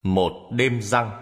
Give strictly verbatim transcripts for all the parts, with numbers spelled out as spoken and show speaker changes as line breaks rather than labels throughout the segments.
Một đêm răng.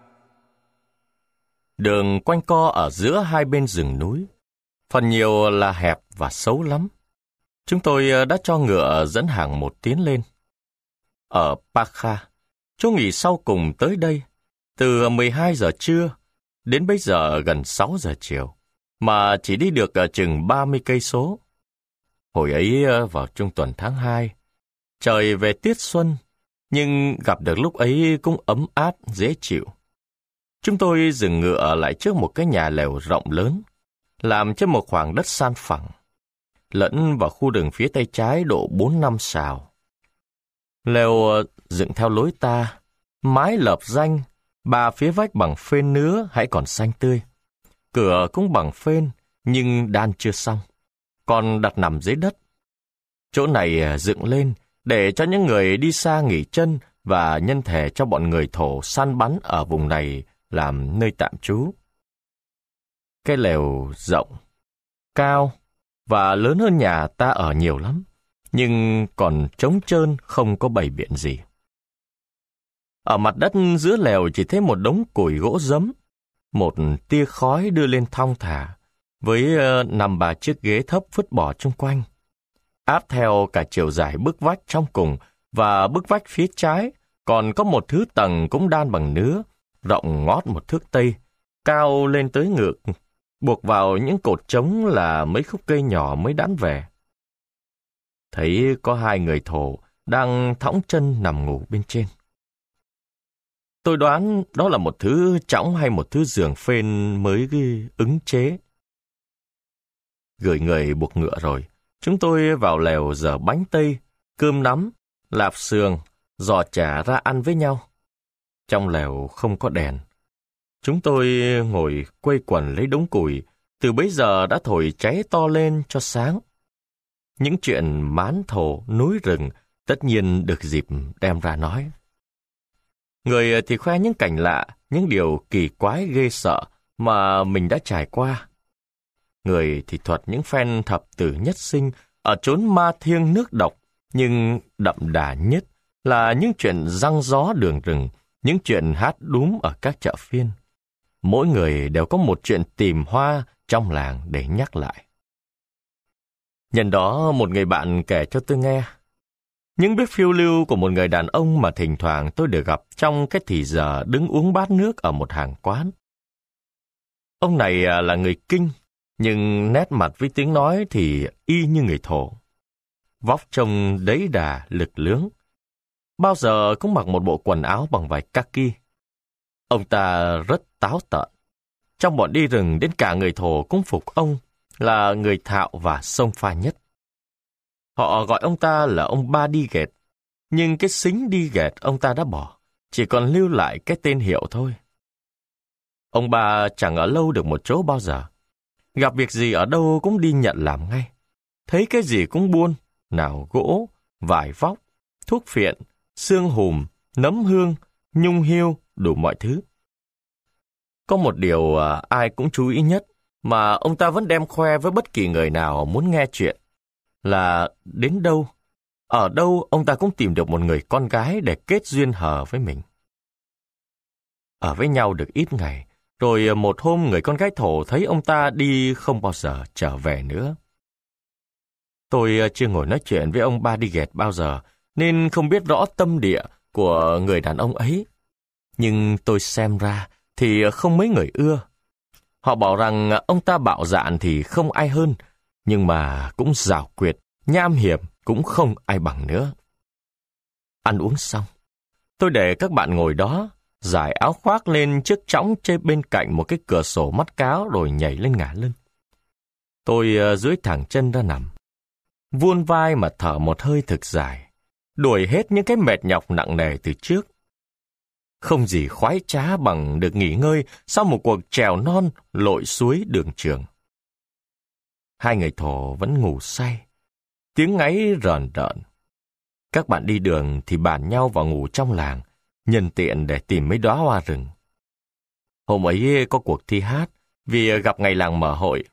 Đường quanh co ở giữa hai bên rừng núi, phần nhiều là hẹp và xấu lắm. Chúng tôi đã cho ngựa dẫn hàng một tiến lên. Ở Pakha, chỗ nghỉ sau cùng tới đây, từ mười hai giờ trưa đến bây giờ gần sáu giờ chiều, mà chỉ đi được chừng ba mươi cây số. Hồi ấy vào trung tuần tháng hai, trời về tiết xuân, nhưng gặp được lúc ấy cũng ấm áp, dễ chịu. Chúng tôi dừng ngựa lại trước một cái nhà lều rộng lớn, làm trên một khoảng đất san phẳng, lẫn vào khu rừng phía tay trái độ bốn năm sào. Lều dựng theo lối ta, mái lợp ranh, ba phía vách bằng phên nứa hãy còn xanh tươi. Cửa cũng bằng phên, nhưng đan chưa xong, còn đặt nằm dưới đất. Chỗ này dựng lên để cho những người đi xa nghỉ chân và nhân thể cho bọn người thổ săn bắn ở vùng này làm nơi tạm trú. Cái lều rộng, cao và lớn hơn nhà ta ở nhiều lắm, nhưng còn trống trơn, không có bày biện gì. Ở mặt đất giữa lều chỉ thấy một đống củi gỗ dấm, một tia khói đưa lên thong thả, với năm ba chiếc ghế thấp vứt bỏ chung quanh. Áp theo cả chiều dài bức vách trong cùng và bức vách phía trái, còn có một thứ tầng cũng đan bằng nứa, rộng ngót một thước tây, cao lên tới ngực, buộc vào những cột trống là mấy khúc cây nhỏ mới đãn về. Thấy có hai người thổ đang thõng chân nằm ngủ bên trên. Tôi đoán đó là một thứ chõng hay một thứ giường phên mới ứng chế. Gửi người buộc ngựa rồi, chúng tôi vào lều dở bánh tây, cơm nắm, lạp xương, giò chả ra ăn với nhau. Trong lều không có đèn. Chúng tôi ngồi quây quần lấy đống củi, từ bấy giờ đã thổi cháy to lên cho sáng. Những chuyện mán thổ, núi rừng tất nhiên được dịp đem ra nói. Người thì khoe những cảnh lạ, những điều kỳ quái ghê sợ mà mình đã trải qua. Người thì thuật những phen thập tử nhất sinh ở chốn ma thiêng nước độc, nhưng đậm đà nhất là những chuyện răng gió đường rừng, những chuyện hát đúm ở các chợ phiên. Mỗi người đều có một chuyện tìm hoa trong làng để nhắc lại. Nhân đó một người bạn kể cho tôi nghe những biết phiêu lưu của một người đàn ông mà thỉnh thoảng tôi được gặp trong cái thì giờ đứng uống bát nước ở một hàng quán. Ông này là người Kinh, nhưng nét mặt với tiếng nói thì y như người thổ. Vóc trông đấy đà, lực lưỡng. Bao giờ cũng mặc một bộ quần áo bằng vải kaki. Ông ta rất táo tợn. Trong bọn đi rừng đến cả người thổ cũng phục ông là người thạo và xông pha nhất. Họ gọi ông ta là ông Ba Đi Ghệt, nhưng cái xính Đi Ghệt ông ta đã bỏ, chỉ còn lưu lại cái tên hiệu thôi. Ông Ba chẳng ở lâu được một chỗ bao giờ. Gặp việc gì ở đâu cũng đi nhận làm ngay. Thấy cái gì cũng buôn, nào gỗ, vải vóc, thuốc phiện, xương hùm, nấm hương, nhung hiêu, đủ mọi thứ. Có một điều à, ai cũng chú ý nhất mà ông ta vẫn đem khoe với bất kỳ người nào muốn nghe chuyện, là đến đâu, ở đâu ông ta cũng tìm được một người con gái để kết duyên hờ với mình. Ở với nhau được ít ngày, rồi một hôm người con gái thổ thấy ông ta đi không bao giờ trở về nữa. Tôi chưa ngồi nói chuyện với ông Ba Đi Ghệt bao giờ, nên không biết rõ tâm địa của người đàn ông ấy. Nhưng tôi xem ra thì không mấy người ưa. Họ bảo rằng ông ta bạo dạn thì không ai hơn, nhưng mà cũng giảo quyệt, nham hiểm cũng không ai bằng nữa. Ăn uống xong, tôi để các bạn ngồi đó, giải áo khoác lên chiếc chõng trên bên cạnh một cái cửa sổ mắt cáo rồi nhảy lên ngả lưng. Tôi duỗi thẳng chân ra nằm, vuông vai mà thở một hơi thực dài, đuổi hết những cái mệt nhọc nặng nề từ trước. Không gì khoái trá bằng được nghỉ ngơi sau một cuộc trèo non lội suối đường trường. Hai người thổ vẫn ngủ say, tiếng ngáy rờn rợn. Các bạn đi đường thì bàn nhau vào ngủ trong làng, nhân tiện để tìm mấy đóa hoa rừng. Hôm ấy có cuộc thi hát vì gặp ngày làng mở hội.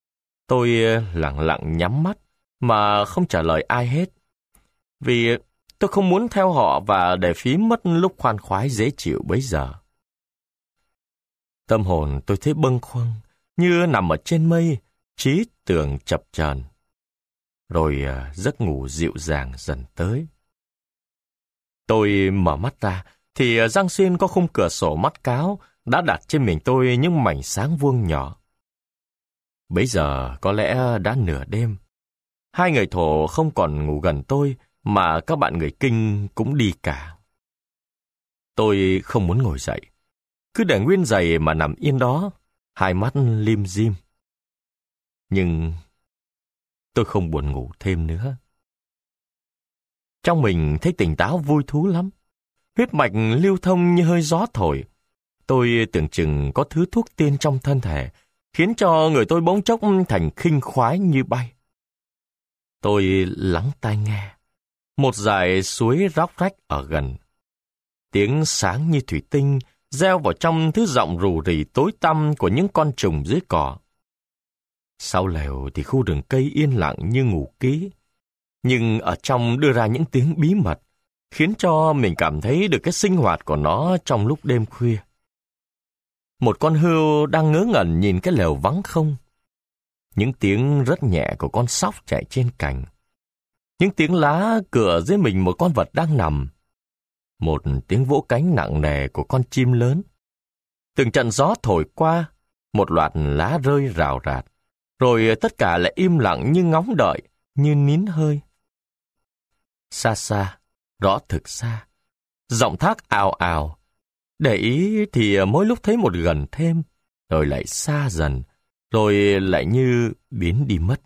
Tôi lặng lặng nhắm mắt mà không trả lời ai hết, vì tôi không muốn theo họ và để phí mất lúc khoan khoái dễ chịu bấy giờ. Tâm hồn tôi thấy bâng khuâng, như nằm ở trên mây, trí tưởng chập chờn. Rồi uh, giấc ngủ dịu dàng dần tới. Tôi mở mắt ra, thì uh, giăng xuyên có khung cửa sổ mắt cáo đã đặt trên mình tôi những mảnh sáng vuông nhỏ. Bấy giờ có lẽ đã nửa đêm. Hai người thổ không còn ngủ gần tôi, mà các bạn người Kinh cũng đi cả. Tôi không muốn ngồi dậy, cứ để nguyên giày mà nằm yên đó, hai mắt lim dim. Nhưng tôi không buồn ngủ thêm nữa. Trong mình thấy tỉnh táo vui thú lắm. Huyết mạch lưu thông như hơi gió thổi. Tôi tưởng chừng có thứ thuốc tiên trong thân thể, khiến cho người tôi bỗng chốc thành khinh khoái như bay. Tôi lắng tai nghe. Một dải suối róc rách ở gần. Tiếng sáng như thủy tinh reo vào trong thứ giọng rù rì tối tăm của những con trùng dưới cỏ. Sau lều thì khu rừng cây yên lặng như ngủ kỹ, nhưng ở trong đưa ra những tiếng bí mật, khiến cho mình cảm thấy được cái sinh hoạt của nó trong lúc đêm khuya. Một con hươu đang ngớ ngẩn nhìn cái lều vắng không. Những tiếng rất nhẹ của con sóc chạy trên cành. Những tiếng lá cựa dưới mình một con vật đang nằm. Một tiếng vỗ cánh nặng nề của con chim lớn. Từng trận gió thổi qua, một loạt lá rơi rào rạt. Rồi tất cả lại im lặng như ngóng đợi, như nín hơi. Xa xa, rõ thực xa, giọng thác ào ào. Để ý thì mỗi lúc thấy một gần thêm, rồi lại xa dần, rồi lại như biến đi mất.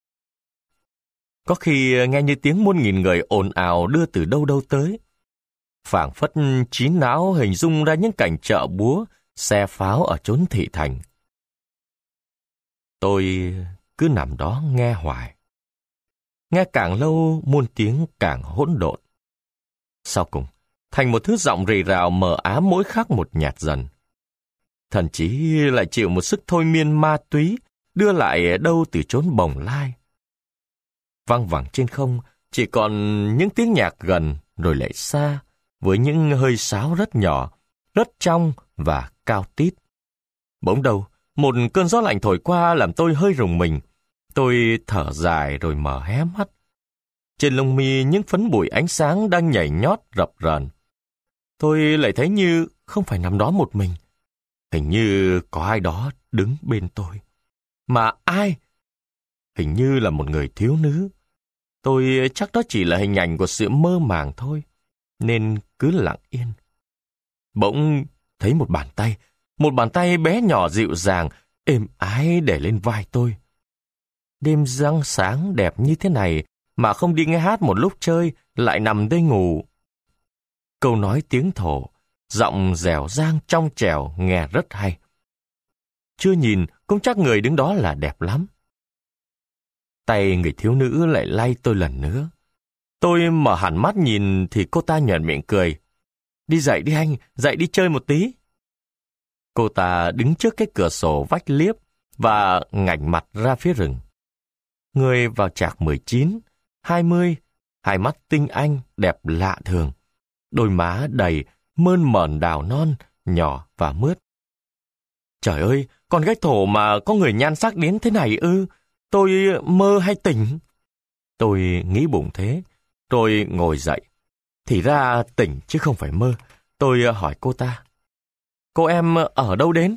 Có khi nghe như tiếng muôn nghìn người ồn ào đưa từ đâu đâu tới. Phảng phất trí não hình dung ra những cảnh chợ búa, xe pháo ở chốn thị thành. Tôi cứ nằm đó nghe hoài. Nghe càng lâu muôn tiếng càng hỗn độn. Sau cùng, thành một thứ giọng rì rào mờ ám mỗi khắc một nhạt dần. Thậm chí lại chịu một sức thôi miên ma túy, đưa lại đâu từ chốn bồng lai. Văng vẳng trên không, chỉ còn những tiếng nhạc gần rồi lại xa, với những hơi sáo rất nhỏ, rất trong và cao tít. Bỗng đầu, một cơn gió lạnh thổi qua làm tôi hơi rùng mình. Tôi thở dài rồi mở hé mắt. Trên lông mi những phấn bụi ánh sáng đang nhảy nhót rập rờn. Tôi lại thấy như không phải nằm đó một mình. Hình như có ai đó đứng bên tôi. Mà ai? Hình như là một người thiếu nữ. Tôi chắc đó chỉ là hình ảnh của sự mơ màng thôi, nên cứ lặng yên. Bỗng thấy một bàn tay, một bàn tay bé nhỏ dịu dàng, êm ái để lên vai tôi. Đêm răng sáng đẹp như thế này mà không đi nghe hát một lúc chơi, lại nằm đây ngủ. Câu nói tiếng thổ, giọng dẻo dang trong trẻo nghe rất hay. Chưa nhìn cũng chắc người đứng đó là đẹp lắm. Tay người thiếu nữ lại lay tôi lần nữa. Tôi mở hẳn mắt nhìn thì cô ta nhoẻn miệng cười. Đi dậy đi anh, dậy đi chơi một tí. Cô ta đứng trước cái cửa sổ vách liếp và ngảnh mặt ra phía rừng. Người vào trạc mười chín, hai mươi, hai mắt tinh anh đẹp lạ thường. Đôi má đầy, mơn mởn đào non, nhỏ và mướt. Trời ơi, con gái thổ mà có người nhan sắc đến thế này ư? Tôi mơ hay tỉnh? Tôi nghĩ bụng thế, rồi ngồi dậy. Thì ra tỉnh chứ không phải mơ. Tôi hỏi cô ta. Cô em ở đâu đến?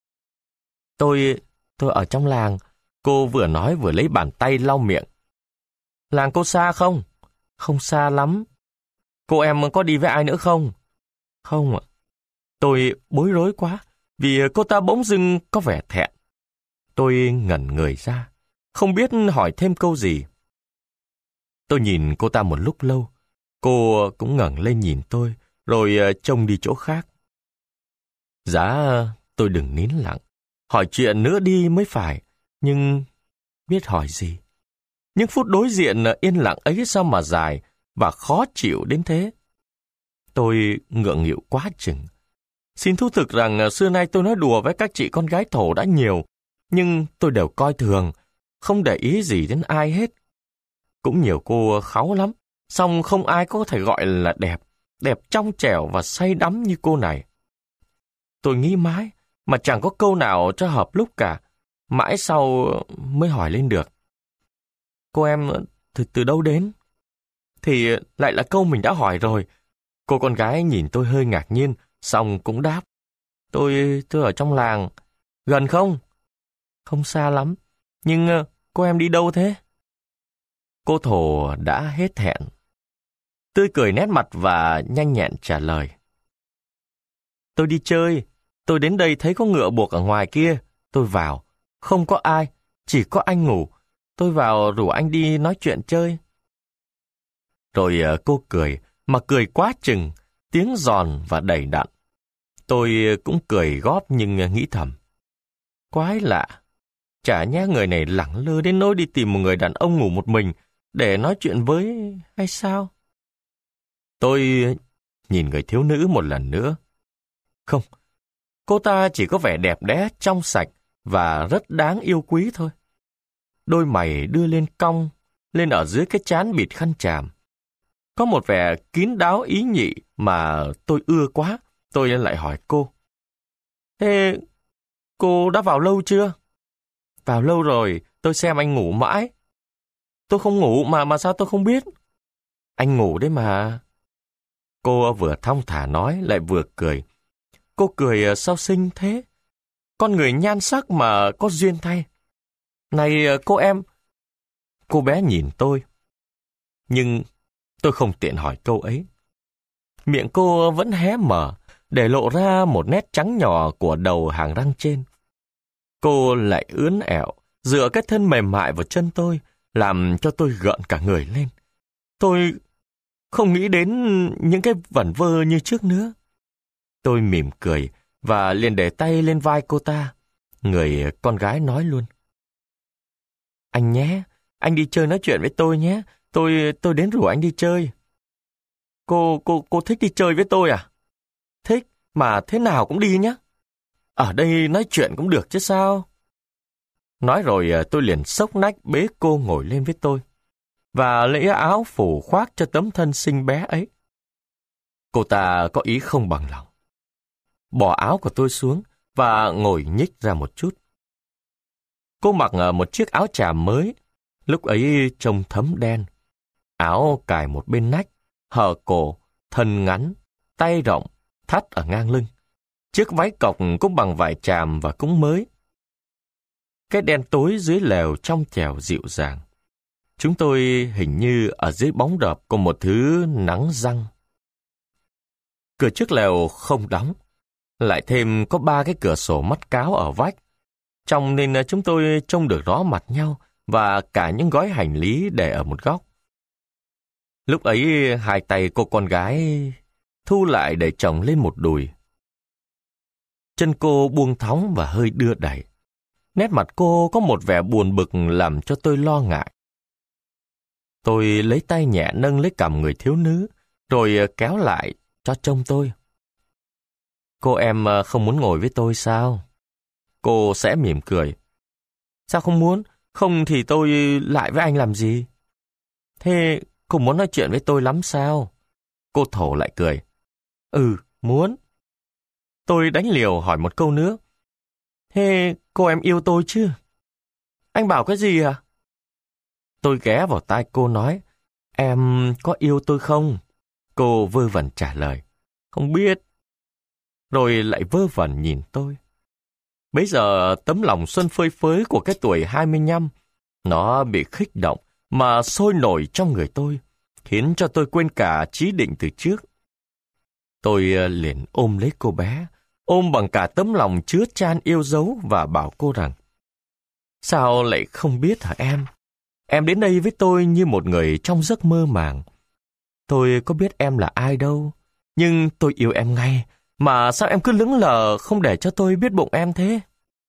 Tôi, tôi ở trong làng. Cô vừa nói vừa lấy bàn tay lau miệng. Làng cô xa không? Không xa lắm. Cô em có đi với ai nữa không? Không ạ. Tôi bối rối quá, vì cô ta bỗng dưng có vẻ thẹn. Tôi ngẩn người ra, không biết hỏi thêm câu gì. Tôi nhìn cô ta một lúc lâu, cô cũng ngẩng lên nhìn tôi, rồi trông đi chỗ khác. Giá tôi đừng nín lặng, hỏi chuyện nữa đi mới phải, nhưng biết hỏi gì. Những phút đối diện yên lặng ấy sao mà dài và khó chịu đến thế. Tôi ngượng nghịu quá chừng. Xin thú thực rằng xưa nay tôi nói đùa với các chị con gái thổ đã nhiều, nhưng tôi đều coi thường, không để ý gì đến ai hết. Cũng nhiều cô kháu lắm, Song không ai có thể gọi là đẹp, đẹp trong trẻo và say đắm như cô này. Tôi nghĩ mãi, mà chẳng có câu nào cho hợp lúc cả. Mãi sau mới hỏi lên được. Cô em từ, từ đâu đến? Thì lại là câu mình đã hỏi rồi. Cô con gái nhìn tôi hơi ngạc nhiên, xong cũng đáp. Tôi, tôi ở trong làng. Gần không? Không xa lắm. Nhưng cô em đi đâu thế? Cô thổ đã hết hẹn. Tươi cười nét mặt và nhanh nhẹn trả lời. Tôi đi chơi. Tôi đến đây thấy có ngựa buộc ở ngoài kia. Tôi vào. Không có ai. Chỉ có anh ngủ. Tôi vào rủ anh đi nói chuyện chơi. Rồi cô cười, mà cười quá chừng, tiếng giòn và đầy đặn. Tôi cũng cười góp nhưng nghĩ thầm. Quái lạ. Chả nhẽ người này lẳng lơ đến nỗi đi tìm một người đàn ông ngủ một mình để nói chuyện với hay sao? Tôi nhìn người thiếu nữ một lần nữa. Không, cô ta chỉ có vẻ đẹp đẽ, trong sạch và rất đáng yêu quý thôi. Đôi mày đưa lên cong, lên ở dưới cái trán bịt khăn tràm. Có một vẻ kín đáo ý nhị mà tôi ưa quá. Tôi lại hỏi cô. Thế cô đã vào lâu chưa? Vào lâu rồi, tôi xem anh ngủ mãi. Tôi không ngủ mà mà sao tôi không biết? Anh ngủ đấy mà. Cô vừa thong thả nói lại vừa cười. Cô cười sao xinh thế? Con người nhan sắc mà có duyên thay. Này cô em. Cô bé nhìn tôi. Nhưng tôi không tiện hỏi câu ấy. Miệng cô vẫn hé mở, để lộ ra một nét trắng nhỏ của đầu hàng răng trên. Cô lại ướn ẹo, dựa cái thân mềm mại vào chân tôi, làm cho tôi gợn cả người lên. Tôi không nghĩ đến những cái vẩn vơ như trước nữa. Tôi mỉm cười và liền để tay lên vai cô ta. Người con gái nói luôn. Anh nhé, anh đi chơi nói chuyện với tôi nhé. Tôi tôi đến rủ anh đi chơi. Cô, cô, cô thích đi chơi với tôi à? Thích, mà thế nào cũng đi nhé. Ở đây nói chuyện cũng được chứ sao? Nói rồi tôi liền xốc nách bế cô ngồi lên với tôi và lấy áo phủ khoác cho tấm thân xinh bé ấy. Cô ta có ý không bằng lòng. Bỏ áo của tôi xuống và ngồi nhích ra một chút. Cô mặc một chiếc áo tràm mới, lúc ấy trông thấm đen. Áo cài một bên nách, hở cổ, thân ngắn, tay rộng, thắt ở ngang lưng. Chiếc váy cộc cũng bằng vải tràm và cũng mới. Cái đen tối dưới lều trong trẻo dịu dàng. Chúng tôi hình như ở dưới bóng rợp của một thứ nắng răng. Cửa trước lều không đóng. Lại thêm có ba cái cửa sổ mắt cáo ở vách. Trong nên chúng tôi trông được rõ mặt nhau và cả những gói hành lý để ở một góc. Lúc ấy hai tay cô con gái thu lại để chồng lên một đùi. Chân cô buông thõng và hơi đưa đẩy. Nét mặt cô có một vẻ buồn bực làm cho tôi lo ngại. Tôi lấy tay nhẹ nâng lấy cằm người thiếu nữ, rồi kéo lại cho trông tôi. Cô em không muốn ngồi với tôi sao? Cô sẽ mỉm cười. Sao không muốn? Không thì tôi lại với anh làm gì? Thế cô muốn nói chuyện với tôi lắm sao? Cô thổ lại cười. Ừ, muốn. Tôi đánh liều hỏi một câu nữa. Thế cô em yêu tôi chứ? Anh bảo cái gì à? Tôi ghé vào tai cô nói. Em có yêu tôi không? Cô vơ vẩn trả lời. Không biết. Rồi lại vơ vẩn nhìn tôi. Bấy giờ tấm lòng xuân phơi phới của cái tuổi hai mươi lăm, nó bị khích động mà sôi nổi trong người tôi, khiến cho tôi quên cả chí định từ trước. Tôi liền ôm lấy cô bé, ôm bằng cả tấm lòng chứa chan yêu dấu và bảo cô rằng, sao lại không biết hả em? Em đến đây với tôi như một người trong giấc mơ màng. Tôi có biết em là ai đâu, nhưng tôi yêu em ngay, mà sao em cứ lững lờ không để cho tôi biết bụng em thế?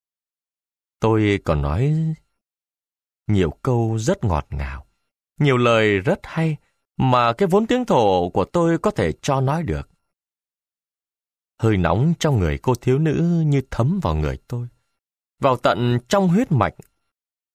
Tôi còn nói nhiều câu rất ngọt ngào, nhiều lời rất hay, mà cái vốn tiếng thổ của tôi có thể cho nói được. Hơi nóng trong người cô thiếu nữ như thấm vào người tôi, vào tận trong huyết mạch.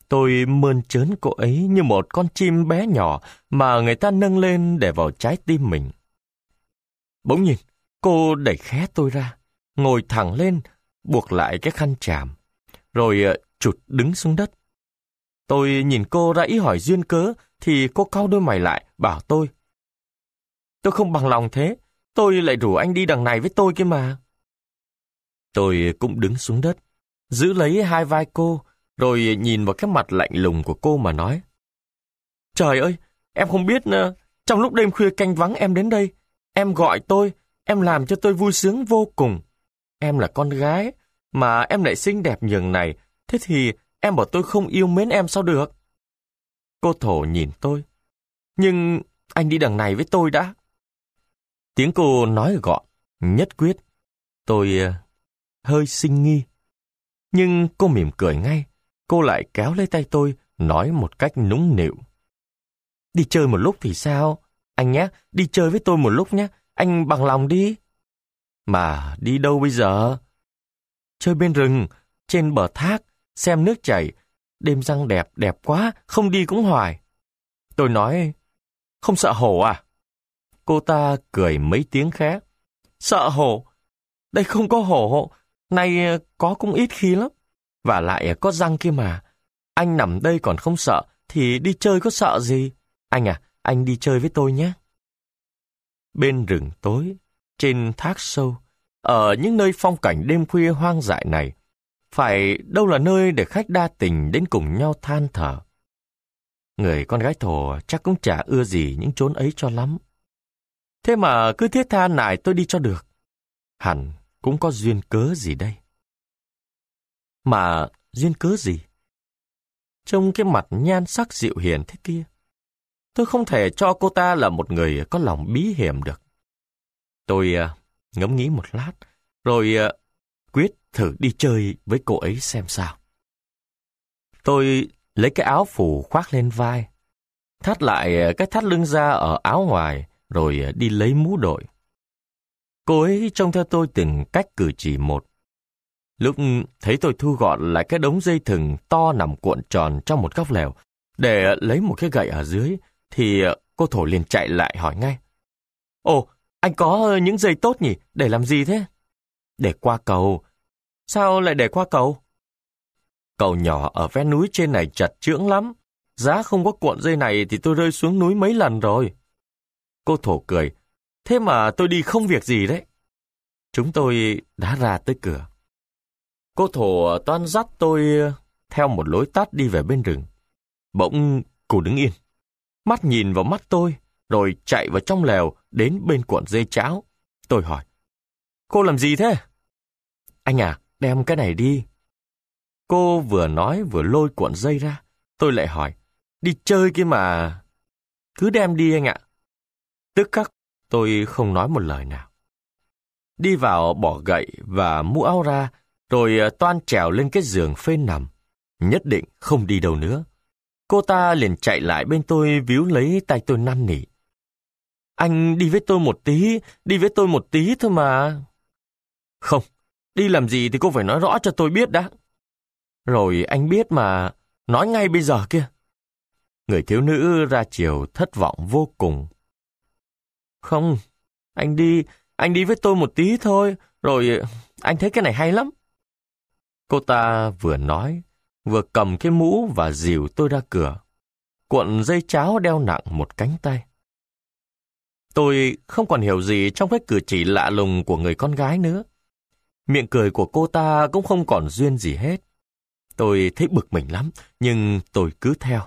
Tôi mơn trớn cô ấy như một con chim bé nhỏ mà người ta nâng lên để vào trái tim mình. Bỗng nhìn, cô đẩy khé tôi ra, ngồi thẳng lên, buộc lại cái khăn tràm, rồi chụt đứng xuống đất. Tôi nhìn cô ra ý hỏi duyên cớ, thì cô cau đôi mày lại, bảo tôi. Tôi không bằng lòng thế, tôi lại rủ anh đi đằng này với tôi kia mà. Tôi cũng đứng xuống đất, giữ lấy hai vai cô, rồi nhìn vào cái mặt lạnh lùng của cô mà nói. Trời ơi, em không biết, trong lúc đêm khuya canh vắng em đến đây, em gọi tôi, em làm cho tôi vui sướng vô cùng. Em là con gái, mà em lại xinh đẹp nhường này, thế thì em bảo tôi không yêu mến em sao được? Cô thổ nhìn tôi. Nhưng anh đi đằng này với tôi đã. Tiếng cô nói gọn, nhất quyết. Tôi uh, hơi sinh nghi. Nhưng cô mỉm cười ngay. Cô lại kéo lấy tay tôi, nói một cách nũng nịu. Đi chơi một lúc thì sao? Anh nhé, đi chơi với tôi một lúc nhé. Anh bằng lòng đi. Mà đi đâu bây giờ? Chơi bên rừng, trên bờ thác, xem nước chảy. Đêm răng đẹp, đẹp quá, không đi cũng hoài. Tôi nói, không sợ hổ à? Cô ta cười mấy tiếng khác. Sợ hổ? Đây không có hổ, nay có cũng ít khi lắm. Và lại có răng kia mà. Anh nằm đây còn không sợ, thì đi chơi có sợ gì? Anh à, anh đi chơi với tôi nhé. Bên rừng tối, trên thác sâu, ở những nơi phong cảnh đêm khuya hoang dại này, phải đâu là nơi để khách đa tình đến cùng nhau than thở. Người con gái Thổ chắc cũng chả ưa gì những chốn ấy cho lắm. Thế mà cứ thiết tha nài tôi đi cho được. Hẳn cũng có duyên cớ gì đây. Mà duyên cớ gì? Trông cái mặt nhan sắc dịu hiền thế kia, tôi không thể cho cô ta là một người có lòng bí hiểm được. Tôi uh, ngẫm nghĩ một lát, rồi uh, quyết thử đi chơi với cô ấy xem sao. Tôi lấy cái áo phủ khoác lên vai, thắt lại cái thắt lưng ra ở áo ngoài, rồi đi lấy mũ đội. Cô ấy trông theo tôi từng cách cử chỉ một. Lúc thấy tôi thu gọn lại cái đống dây thừng to nằm cuộn tròn trong một góc lều, để lấy một cái gậy ở dưới, thì cô Thổ liền chạy lại hỏi ngay. Ồ, anh có những dây tốt nhỉ? Để làm gì thế? Để qua cầu. Sao lại để qua cầu? Cầu nhỏ ở ven núi trên này chật chưỡng lắm. Giá không có cuộn dây này thì tôi rơi xuống núi mấy lần rồi. Cô Thổ cười. Thế mà tôi đi không việc gì đấy. Chúng tôi đã ra tới cửa. Cô Thổ toan dắt tôi theo một lối tắt đi về bên rừng. Bỗng cô đứng yên, mắt nhìn vào mắt tôi, rồi chạy vào trong lều đến bên cuộn dây cháo. Tôi hỏi, cô làm gì thế? Anh à, đem cái này đi. Cô vừa nói vừa lôi cuộn dây ra. Tôi lại hỏi, đi chơi kia mà. Cứ đem đi anh ạ. Tức khắc tôi không nói một lời nào. Đi vào bỏ gậy và mũ áo ra, rồi toan trèo lên cái giường phên nằm. Nhất định không đi đâu nữa. Cô ta liền chạy lại bên tôi víu lấy tay tôi năn nỉ. Anh đi với tôi một tí, đi với tôi một tí thôi mà. Không, đi làm gì thì cô phải nói rõ cho tôi biết đã. Rồi anh biết mà, nói ngay bây giờ kia. Người thiếu nữ ra chiều thất vọng vô cùng. Không, anh đi, anh đi với tôi một tí thôi, rồi anh thấy cái này hay lắm. Cô ta vừa nói, vừa cầm cái mũ và dìu tôi ra cửa. Cuộn dây cháo đeo nặng một cánh tay. Tôi không còn hiểu gì trong cái cử chỉ lạ lùng của người con gái nữa. Miệng cười của cô ta cũng không còn duyên gì hết. Tôi thấy bực mình lắm, nhưng tôi cứ theo.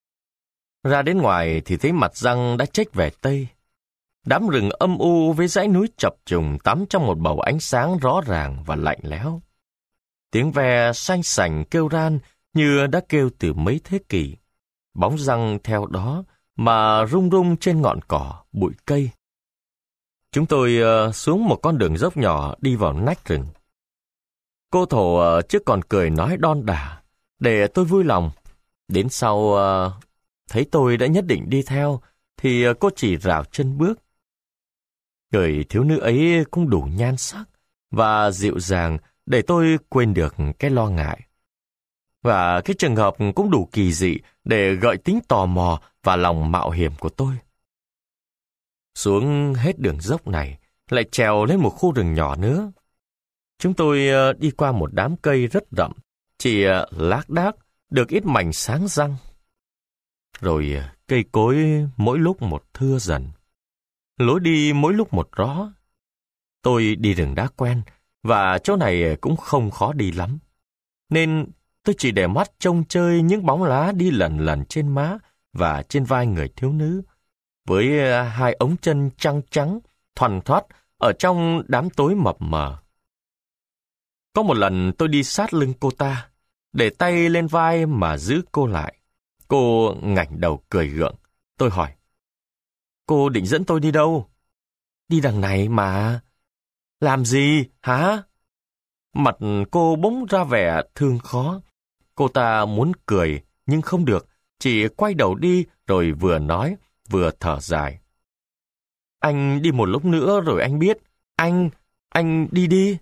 Ra đến ngoài thì thấy mặt răng đã chếch về Tây. Đám rừng âm u với dãy núi chập trùng tắm trong một bầu ánh sáng rõ ràng và lạnh lẽo. Tiếng ve xanh sành kêu ran như đã kêu từ mấy thế kỷ. Bóng răng theo đó mà rung rung trên ngọn cỏ, bụi cây. Chúng tôi uh, xuống một con đường dốc nhỏ đi vào nách rừng. Cô Thổ uh, trước còn cười nói đon đả, để tôi vui lòng. Đến sau uh, thấy tôi đã nhất định đi theo, thì uh, cô chỉ rảo chân bước. Người thiếu nữ ấy cũng đủ nhan sắc và dịu dàng để tôi quên được cái lo ngại. và cái trường hợp cũng đủ kỳ dị để gợi tính tò mò và lòng mạo hiểm của tôi. Xuống hết đường dốc này, lại trèo lên một khu rừng nhỏ nữa. Chúng tôi đi qua một đám cây rất rậm, chỉ lác đác được ít mảnh sáng răng. Rồi cây cối mỗi lúc một thưa dần, lối đi mỗi lúc một rõ. Tôi đi rừng đã quen, và chỗ này cũng không khó đi lắm. Nên tôi chỉ để mắt trông chơi những bóng lá đi lần lần trên má và trên vai người thiếu nữ, với hai ống chân trắng trắng, thoăn thoắt ở trong đám tối mập mờ. Có một lần tôi đi sát lưng cô ta, để tay lên vai mà giữ cô lại. Cô ngẩng đầu cười gượng. Tôi hỏi, cô định dẫn tôi đi đâu? Đi đằng này mà. Làm gì, hả? Mặt cô bỗng ra vẻ thương khó. Cô ta muốn cười, nhưng không được, chỉ quay đầu đi rồi vừa nói, vừa thở dài. Anh đi một lúc nữa rồi anh biết. Anh, anh đi đi.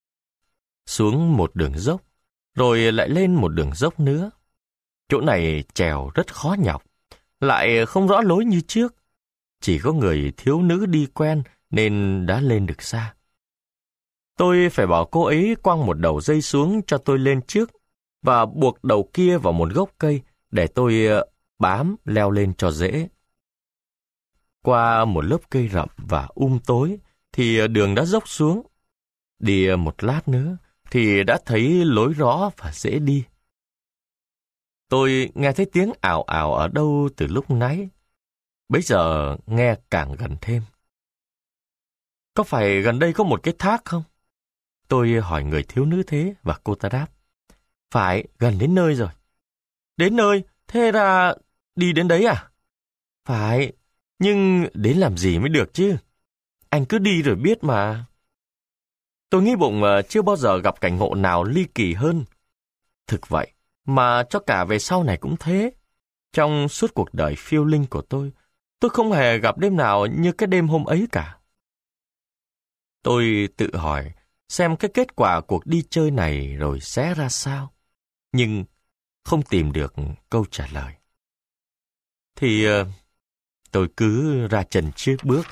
Xuống một đường dốc, rồi lại lên một đường dốc nữa. Chỗ này trèo rất khó nhọc, lại không rõ lối như trước. Chỉ có người thiếu nữ đi quen nên đã lên được xa. Tôi phải bảo cô ấy quăng một đầu dây xuống cho tôi lên trước và buộc đầu kia vào một gốc cây để tôi bám leo lên cho dễ. Qua một lớp cây rậm và um tối thì đường đã dốc xuống. Đi một lát nữa thì đã thấy lối rõ và dễ đi. Tôi nghe thấy tiếng ào ào ở đâu từ lúc nãy. Bấy giờ nghe càng gần thêm. Có phải gần đây có một cái thác không? Tôi hỏi người thiếu nữ thế và cô ta đáp. Phải, gần đến nơi rồi. Đến nơi? Thế ra đi đến đấy à? Phải, nhưng đến làm gì mới được chứ? Anh cứ đi rồi biết mà. Tôi nghĩ bụng chưa bao giờ gặp cảnh ngộ nào ly kỳ hơn. Thực vậy, mà cho cả về sau này cũng thế. Trong suốt cuộc đời phiêu linh của tôi, tôi không hề gặp đêm nào như cái đêm hôm ấy cả. Tôi tự hỏi xem cái kết quả cuộc đi chơi này rồi sẽ ra sao, nhưng không tìm được câu trả lời. Thì tôi cứ ra chân trước bước.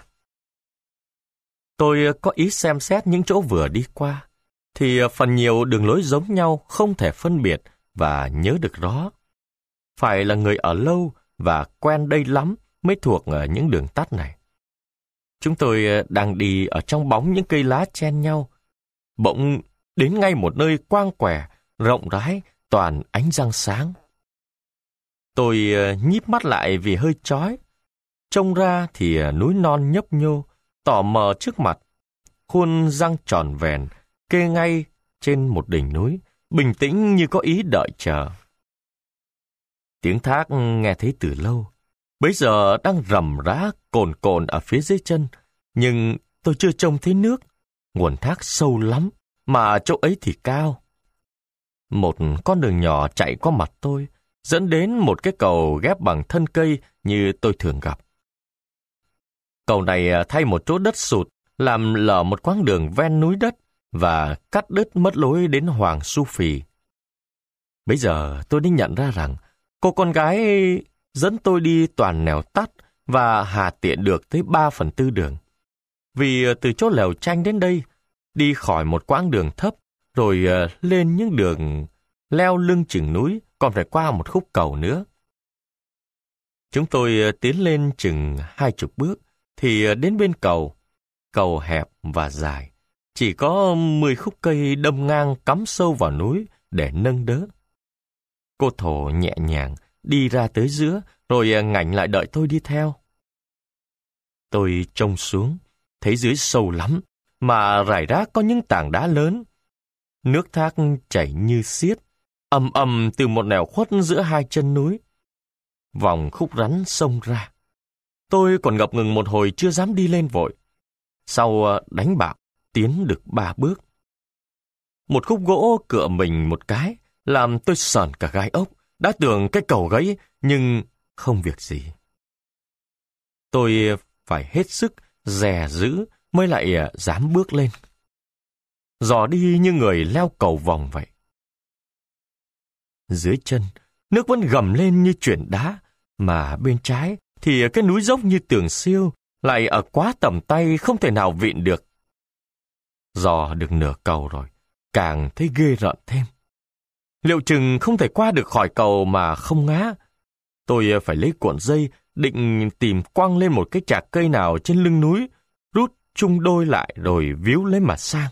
Tôi có ý xem xét những chỗ vừa đi qua, thì phần nhiều đường lối giống nhau không thể phân biệt và nhớ được rõ. Phải là người ở lâu và quen đây lắm mới thuộc những đường tắt này. Chúng tôi đang đi ở trong bóng những cây lá chen nhau. Bỗng đến ngay một nơi quang quẻ, rộng rãi, toàn ánh răng sáng. Tôi nhíp mắt lại vì hơi chói. Trông ra thì núi non nhấp nhô, tỏ mờ trước mặt. Khuôn răng tròn vẹn, kê ngay trên một đỉnh núi, bình tĩnh như có ý đợi chờ. Tiếng thác nghe thấy từ lâu, bấy giờ đang rầm rã cồn cồn ở phía dưới chân, nhưng tôi chưa trông thấy nước. Nguồn thác sâu lắm, mà chỗ ấy thì cao. Một con đường nhỏ chạy qua mặt tôi, dẫn đến một cái cầu ghép bằng thân cây như tôi thường gặp. Cầu này thay một chỗ đất sụt, làm lở một quãng đường ven núi đất và cắt đứt mất lối đến Hoàng Su Phì. Bây giờ tôi đi nhận ra rằng cô con gái dẫn tôi đi toàn nẻo tắt và hà tiện được tới ba phần tư đường. Vì từ chỗ lều tranh đến đây, đi khỏi một quãng đường thấp, rồi lên những đường leo lưng chừng núi, còn phải qua một khúc cầu nữa. Chúng tôi tiến lên chừng hai chục bước, thì đến bên cầu. Cầu hẹp và dài, chỉ có mười khúc cây đâm ngang cắm sâu vào núi để nâng đỡ. Cô Thổ nhẹ nhàng đi ra tới giữa, rồi ngoảnh lại đợi tôi đi theo. Tôi trông xuống, thấy dưới sâu lắm, mà rải rác có những tảng đá lớn. Nước thác chảy như xiết, ầm ầm từ một nẻo khuất giữa hai chân núi. Vòng khúc rắn xông ra. Tôi còn ngập ngừng một hồi chưa dám đi lên vội. Sau đánh bạo, tiến được ba bước. Một khúc gỗ cựa mình một cái, làm tôi sởn cả gai ốc, đã tưởng cái cầu gãy, nhưng không việc gì. Tôi phải hết sức dè giữ mới lại dám bước lên. Dò đi như người leo cầu vòng vậy. Dưới chân, nước vẫn gầm lên như chuyển đá, mà bên trái thì cái núi dốc như tường siêu, lại ở quá tầm tay không thể nào vịn được. Dò được nửa cầu rồi, càng thấy ghê rợn thêm. Liệu chừng không thể qua được khỏi cầu mà không ngã. Tôi phải lấy cuộn dây, định tìm quăng lên một cái chạc cây nào trên lưng núi, rút chung đôi lại rồi víu lấy mà sang.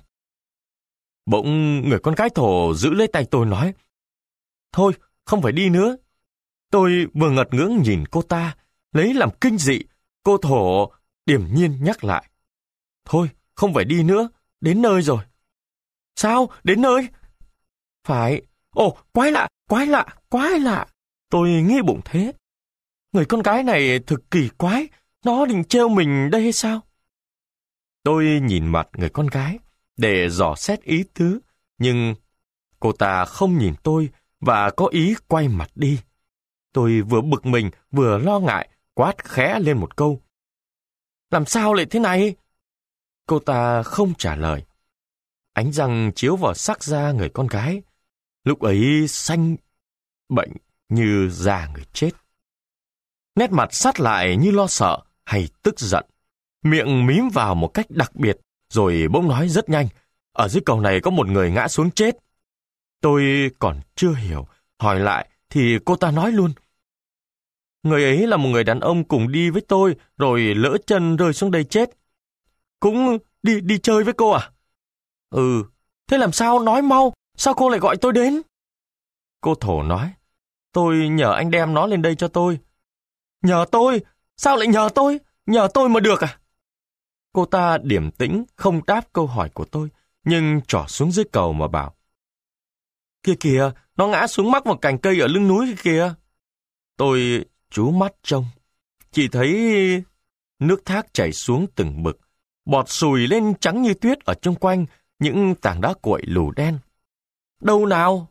Bỗng người con gái Thổ giữ lấy tay tôi nói, thôi, không phải đi nữa. Tôi vừa ngật ngưỡng nhìn cô ta, lấy làm kinh dị, cô Thổ điềm nhiên nhắc lại. Thôi, không phải đi nữa, đến nơi rồi. Sao? Đến nơi? Phải. Ồ, quái lạ, quái lạ, quái lạ. Tôi nghĩ bụng thế. Người con gái này thực kỳ quái, nó định trêu mình đây hay sao? Tôi nhìn mặt người con gái để dò xét ý tứ, nhưng cô ta không nhìn tôi và có ý quay mặt đi. Tôi vừa bực mình vừa lo ngại, quát khẽ lên một câu. Làm sao lại thế này? Cô ta không trả lời. Ánh răng chiếu vào sắc da người con gái, lúc ấy xanh bệnh như da người chết. Nét mặt sát lại như lo sợ hay tức giận. Miệng mím vào một cách đặc biệt, rồi bỗng nói rất nhanh. Ở dưới cầu này có một người ngã xuống chết. Tôi còn chưa hiểu, hỏi lại thì cô ta nói luôn. Người ấy là một người đàn ông cùng đi với tôi, rồi lỡ chân rơi xuống đây chết. Cũng đi đi chơi với cô à? Ừ, thế làm sao nói mau, sao cô lại gọi tôi đến? Cô Thổ nói, tôi nhờ anh đem nó lên đây cho tôi. Nhờ tôi? Sao lại nhờ tôi? Nhờ tôi mà được à? Cô ta điềm tĩnh, không đáp câu hỏi của tôi, nhưng trỏ xuống dưới cầu mà bảo. Kìa kìa, nó ngã xuống mắc vào cành cây ở lưng núi kìa. Tôi chú mắt trông, chỉ thấy nước thác chảy xuống từng bực, bọt sùi lên trắng như tuyết ở chung quanh những tảng đá cuội lù đen. Đâu nào?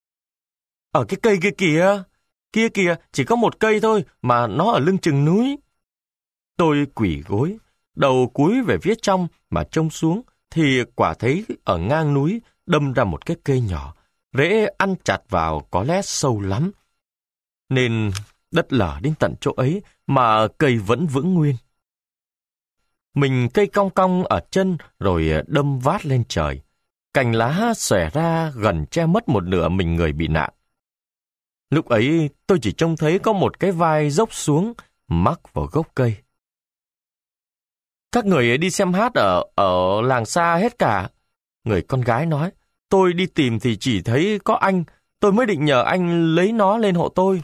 Ở cái cây kia kìa, kia kìa, chỉ có một cây thôi mà nó ở lưng chừng núi. Tôi quỳ gối, đầu cúi về phía trong mà trông xuống thì quả thấy ở ngang núi đâm ra một cái cây nhỏ, rễ ăn chặt vào có lẽ sâu lắm. Nên đất lở đến tận chỗ ấy mà cây vẫn vững nguyên. Mình cây cong cong ở chân rồi đâm vát lên trời. Cành lá xòe ra gần che mất một nửa mình người bị nạn. Lúc ấy tôi chỉ trông thấy có một cái vai dốc xuống, mắc vào gốc cây. Các người đi xem hát ở ở làng xa hết cả. Người con gái nói, tôi đi tìm thì chỉ thấy có anh, tôi mới định nhờ anh lấy nó lên hộ tôi.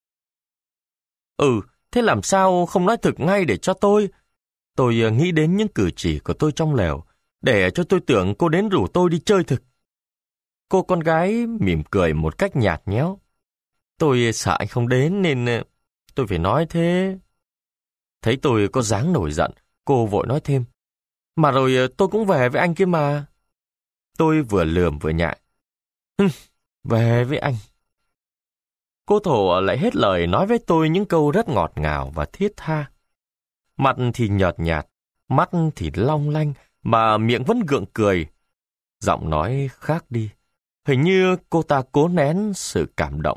Ừ, thế làm sao không nói thực ngay để cho tôi? Tôi nghĩ đến những cử chỉ của tôi trong lều, để cho tôi tưởng cô đến rủ tôi đi chơi thực. Cô con gái mỉm cười một cách nhạt nhẽo. Tôi sợ anh không đến nên tôi phải nói thế. Thấy tôi có dáng nổi giận, cô vội nói thêm. Mà rồi tôi cũng về với anh kia mà. Tôi vừa lườm vừa nhại. Hừm, về với anh. Cô Thổ lại hết lời nói với tôi những câu rất ngọt ngào và thiết tha. Mặt thì nhợt nhạt, mắt thì long lanh, mà miệng vẫn gượng cười. Giọng nói khác đi. Hình như cô ta cố nén sự cảm động.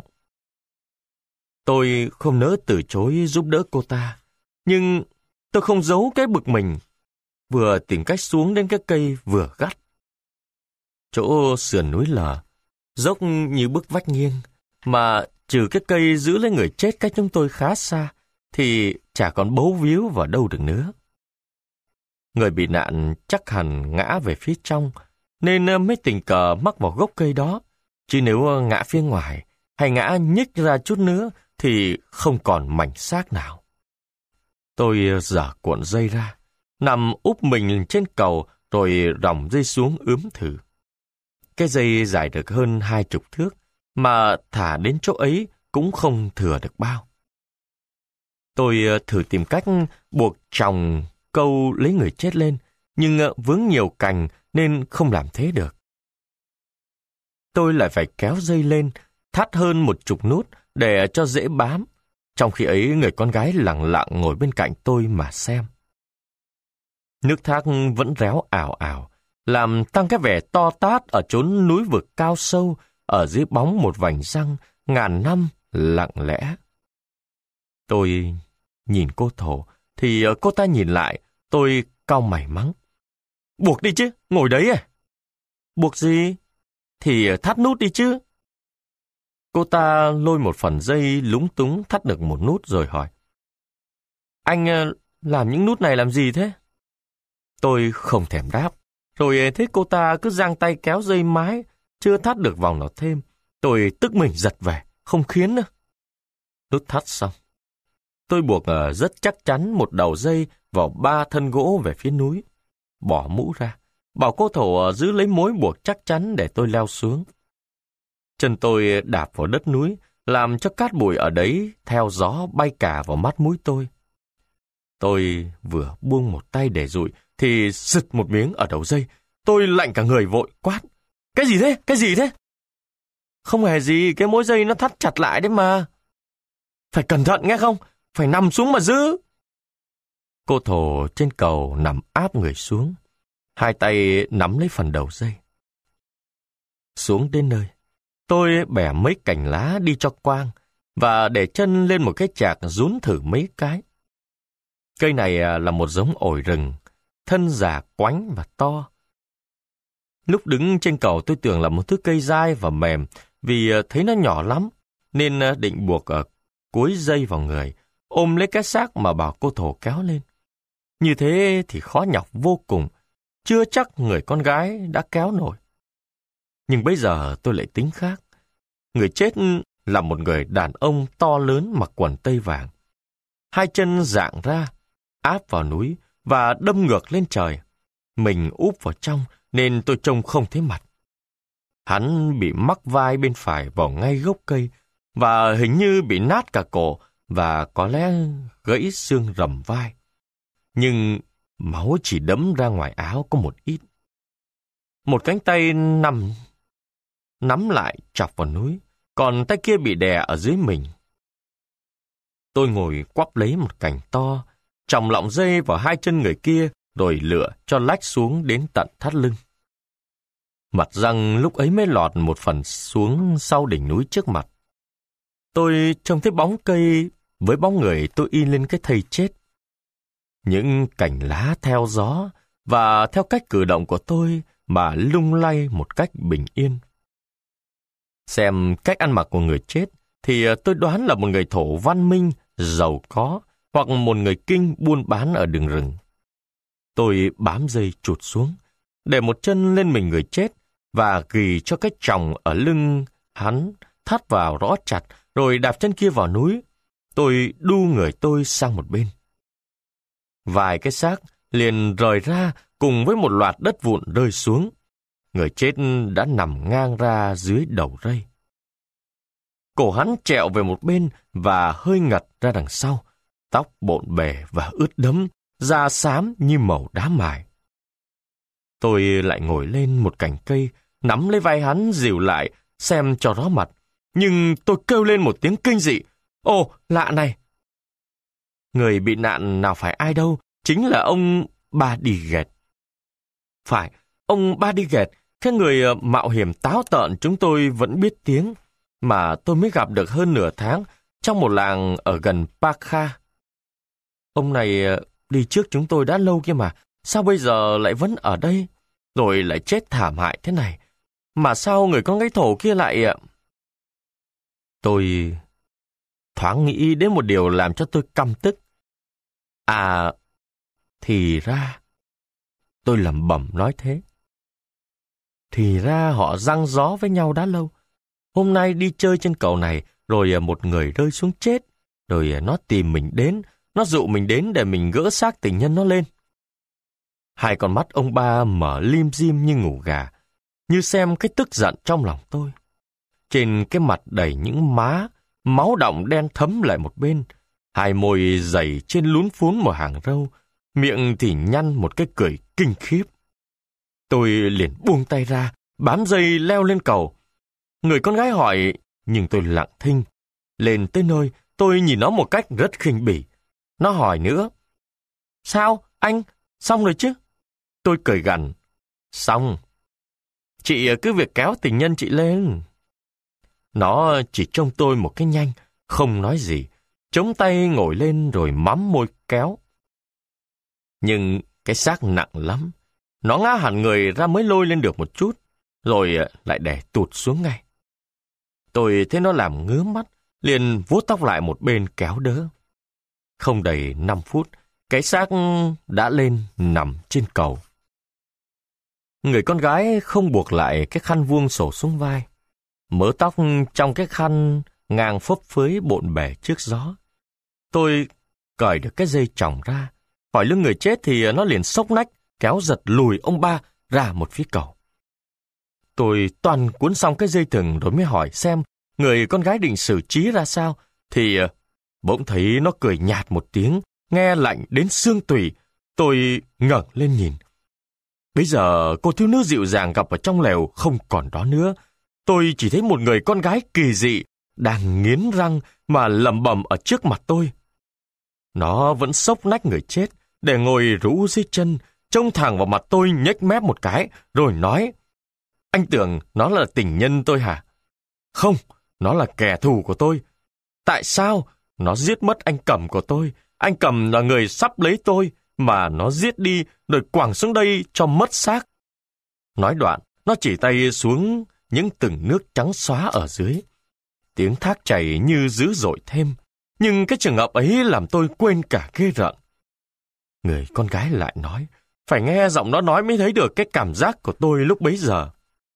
Tôi không nỡ từ chối giúp đỡ cô ta, nhưng tôi không giấu cái bực mình. Vừa tìm cách xuống đến cái cây vừa gắt. Chỗ sườn núi lở, dốc như bức vách nghiêng, mà trừ cái cây giữ lấy người chết cách chúng tôi khá xa, thì chả còn bấu víu vào đâu được nữa. Người bị nạn chắc hẳn ngã về phía trong, nên mới tình cờ mắc vào gốc cây đó. Chứ nếu ngã phía ngoài, hay ngã nhích ra chút nữa, thì không còn mảnh xác nào. Tôi giở cuộn dây ra, nằm úp mình trên cầu, rồi ròng dây xuống ướm thử. Cái dây dài được hơn hai chục thước, mà thả đến chỗ ấy cũng không thừa được bao. Tôi thử tìm cách buộc chòng câu lấy người chết lên, nhưng vướng nhiều cành nên không làm thế được. Tôi lại phải kéo dây lên, thắt hơn một chục nút để cho dễ bám. Trong khi ấy người con gái lặng lặng ngồi bên cạnh tôi mà xem. Nước thác vẫn réo ảo ảo, làm tăng cái vẻ to tát ở chốn núi vực cao sâu, ở dưới bóng một vành răng ngàn năm lặng lẽ. Tôi nhìn cô Thổ, thì cô ta nhìn lại, tôi cau mày mắng. Buộc đi chứ, ngồi đấy à? Buộc gì? Thì thắt nút đi chứ. Cô ta lôi một phần dây lúng túng thắt được một nút rồi hỏi. Anh làm những nút này làm gì thế? Tôi không thèm đáp. Rồi thấy cô ta cứ giang tay kéo dây mái, chưa thắt được vòng nào thêm. Tôi tức mình giật về, không khiến nữa. Nút thắt xong. Tôi buộc rất chắc chắn một đầu dây vào ba thân gỗ về phía núi. Bỏ mũ ra, bảo cô Thổ giữ lấy mối buộc chắc chắn để tôi leo xuống. Chân tôi đạp vào đất núi, làm cho cát bụi ở đấy theo gió bay cả vào mắt mũi tôi. Tôi vừa buông một tay để dụi, thì sực một miếng ở đầu dây. Tôi lạnh cả người vội quát. Cái gì thế? Cái gì thế? Không hề gì, cái mối dây nó thắt chặt lại đấy mà. Phải cẩn thận nghe không? Phải nằm xuống mà giữ. Cô Thổ trên cầu nằm áp người xuống, hai tay nắm lấy phần đầu dây. Xuống đến nơi, tôi bẻ mấy cành lá đi cho quang và để chân lên một cái chạc rún thử mấy cái. Cây này là một giống ổi rừng, thân già quánh và to. Lúc đứng trên cầu tôi tưởng là một thứ cây dai và mềm vì thấy nó nhỏ lắm, nên định buộc cuối dây vào người, ôm lấy cái xác mà bảo cô Thổ kéo lên. Như thế thì khó nhọc vô cùng, chưa chắc người con gái đã kéo nổi. Nhưng bây giờ tôi lại tính khác. Người chết là một người đàn ông to lớn mặc quần tây vàng. Hai chân dạng ra, áp vào núi và đâm ngược lên trời. Mình úp vào trong nên tôi trông không thấy mặt. Hắn bị mắc vai bên phải vào ngay gốc cây và hình như bị nát cả cổ và có lẽ gãy xương rầm vai. Nhưng máu chỉ đẫm ra ngoài áo có một ít. Một cánh tay nằm nắm lại chọc vào núi, còn tay kia bị đè ở dưới mình. Tôi ngồi quắp lấy một cành to, chòng lọng dây vào hai chân người kia, rồi lựa cho lách xuống đến tận thắt lưng. Mặt răng lúc ấy mới lọt một phần xuống sau đỉnh núi trước mặt. Tôi trông thấy bóng cây với bóng người tôi in lên cái thây chết. Những cành lá theo gió và theo cách cử động của tôi mà lung lay một cách bình yên. Xem cách ăn mặc của người chết thì tôi đoán là một người Thổ văn minh, giàu có hoặc một người Kinh buôn bán ở đường rừng. Tôi bám dây chụt xuống, để một chân lên mình người chết và ghi cho cái chòng ở lưng hắn thắt vào rõ chặt, rồi đạp chân kia vào núi. Tôi đu người tôi sang một bên. Vài cái xác liền rời ra cùng với một loạt đất vụn rơi xuống. Người chết đã nằm ngang ra dưới đầu rây. Cổ hắn trẹo về một bên và hơi ngật ra đằng sau. Tóc bộn bề và ướt đẫm, da xám như màu đá mài. Tôi lại ngồi lên một cành cây, nắm lấy vai hắn dìu lại xem cho rõ mặt. Nhưng tôi kêu lên một tiếng kinh dị. Ồ, lạ này! Người bị nạn nào phải ai đâu, chính là ông Ba-đi-ghệt. Phải, ông Ba-đi-ghệt, cái người mạo hiểm táo tợn chúng tôi vẫn biết tiếng, mà tôi mới gặp được hơn nửa tháng trong một làng ở gần Pa-kha. Ông này đi trước chúng tôi đã lâu kia mà, sao bây giờ lại vẫn ở đây, rồi lại chết thảm hại thế này? Mà sao người con gái Thổ kia lại... Tôi thoáng nghĩ đến một điều làm cho tôi căm tức. À, thì ra... Tôi lẩm bẩm nói thế. Thì ra họ giăng gió với nhau đã lâu. Hôm nay đi chơi trên cầu này, rồi một người rơi xuống chết, rồi nó tìm mình đến, nó dụ mình đến để mình gỡ xác tình nhân nó lên. Hai con mắt ông ba mở lim dim như ngủ gà, như xem cái tức giận trong lòng tôi. Trên cái mặt đầy những má, máu đọng đen thấm lại một bên, hai môi dày trên lún phún một hàng râu, miệng thì nhăn một cái cười kinh khiếp. Tôi liền buông tay ra, bám dây leo lên cầu. Người con gái hỏi, nhưng tôi lặng thinh. Lên tới nơi, tôi nhìn nó một cách rất khinh bỉ. Nó hỏi nữa. Sao, anh? Xong rồi chứ? Tôi cười gằn. Xong. Chị cứ việc kéo tình nhân chị lên. Nó chỉ trông tôi một cái nhanh, không nói gì, chống tay ngồi lên rồi mắm môi kéo. Nhưng cái xác nặng lắm, nó ngã hẳn người ra mới lôi lên được một chút, rồi lại để tụt xuống ngay. Tôi thấy nó làm ngứa mắt, liền vuốt tóc lại một bên kéo đỡ. Không đầy năm phút, cái xác đã lên nằm trên cầu. Người con gái không buộc lại cái khăn vuông xổ xuống vai. Mớ tóc trong cái khăn ngang phấp phới bộn bề trước gió. Tôi cởi được cái dây chòng ra, hỏi lưng người chết thì nó liền xốc nách, kéo giật lùi ông ba ra một phía cầu. Tôi toàn cuốn xong cái dây thừng rồi mới hỏi xem người con gái định xử trí ra sao, thì bỗng thấy nó cười nhạt một tiếng, nghe lạnh đến xương tủy. Tôi ngẩng lên nhìn. Bây giờ cô thiếu nữ dịu dàng gặp ở trong lều không còn đó nữa. Tôi chỉ thấy một người con gái kỳ dị đang nghiến răng mà lẩm bẩm ở trước mặt tôi. Nó vẫn xốc nách người chết để ngồi rũ dưới chân, trông thẳng vào mặt tôi nhếch mép một cái, rồi nói: Anh tưởng nó là tình nhân tôi hả? Không, nó là kẻ thù của tôi. Tại sao? Nó giết mất anh Cẩm của tôi. Anh Cẩm là người sắp lấy tôi, mà nó giết đi rồi quẳng xuống đây cho mất xác. Nói đoạn, nó chỉ tay xuống những từng nước trắng xóa ở dưới. Tiếng thác chảy như dữ dội thêm, nhưng cái trường hợp ấy làm tôi quên cả ghê rợn. Người con gái lại nói, phải nghe giọng nó nói mới thấy được cái cảm giác của tôi lúc bấy giờ.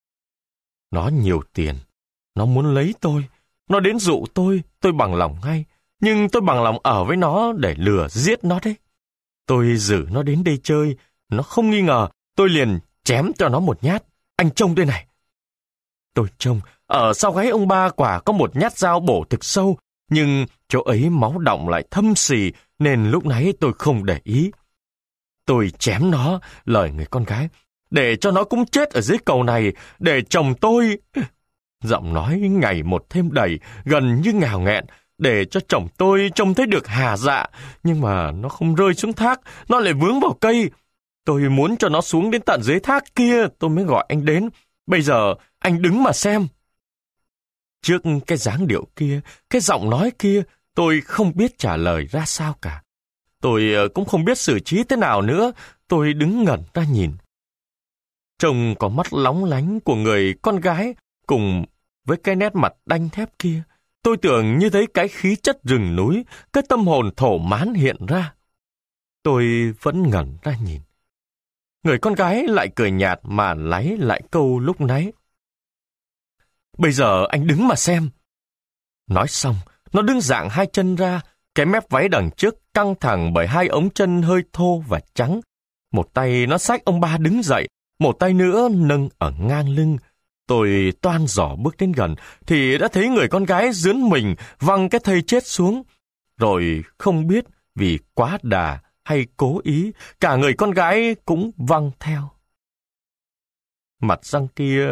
Nó nhiều tiền, nó muốn lấy tôi, nó đến dụ tôi, tôi bằng lòng ngay, nhưng tôi bằng lòng ở với nó để lừa giết nó đấy. Tôi giữ nó đến đây chơi, nó không nghi ngờ, tôi liền chém cho nó một nhát. Anh trông đây này. Tôi trông, ở sau gáy ông ba quả có một nhát dao bổ thực sâu, nhưng chỗ ấy máu đọng lại thâm xì, nên lúc nãy tôi không để ý. Tôi chém nó, lời người con gái, để cho nó cũng chết ở dưới cầu này, để chồng tôi... Giọng nói ngày một thêm đầy, gần như ngào nghẹn, để cho chồng tôi trông thấy được hà dạ, nhưng mà nó không rơi xuống thác, nó lại vướng vào cây. Tôi muốn cho nó xuống đến tận dưới thác kia, tôi mới gọi anh đến. Bây giờ anh đứng mà xem. Trước cái dáng điệu kia, cái giọng nói kia, tôi không biết trả lời ra sao cả. Tôi cũng không biết xử trí thế nào nữa, tôi đứng ngẩn ra nhìn. Trông có mắt lóng lánh của người con gái, cùng với cái nét mặt đanh thép kia, tôi tưởng như thấy cái khí chất rừng núi, cái tâm hồn thổ mán hiện ra. Tôi vẫn ngẩn ra nhìn. Người con gái lại cười nhạt mà láy lại câu lúc nãy. Bây giờ anh đứng mà xem. Nói xong, nó đứng dạng hai chân ra, cái mép váy đằng trước căng thẳng bởi hai ống chân hơi thô và trắng. Một tay nó xách ông ba đứng dậy, một tay nữa nâng ở ngang lưng. Tôi toan giỏ bước đến gần, thì đã thấy người con gái dướn mình văng cái thây chết xuống. Rồi không biết vì quá đà hay cố ý, cả người con gái cũng văng theo. Mặt răng kia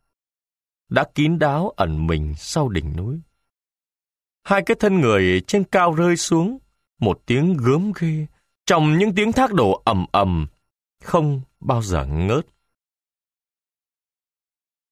đã kín đáo ẩn mình sau đỉnh núi. Hai cái thân người trên cao rơi xuống, một tiếng gớm ghê, trong những tiếng thác đổ ầm ầm, không bao giờ ngớt.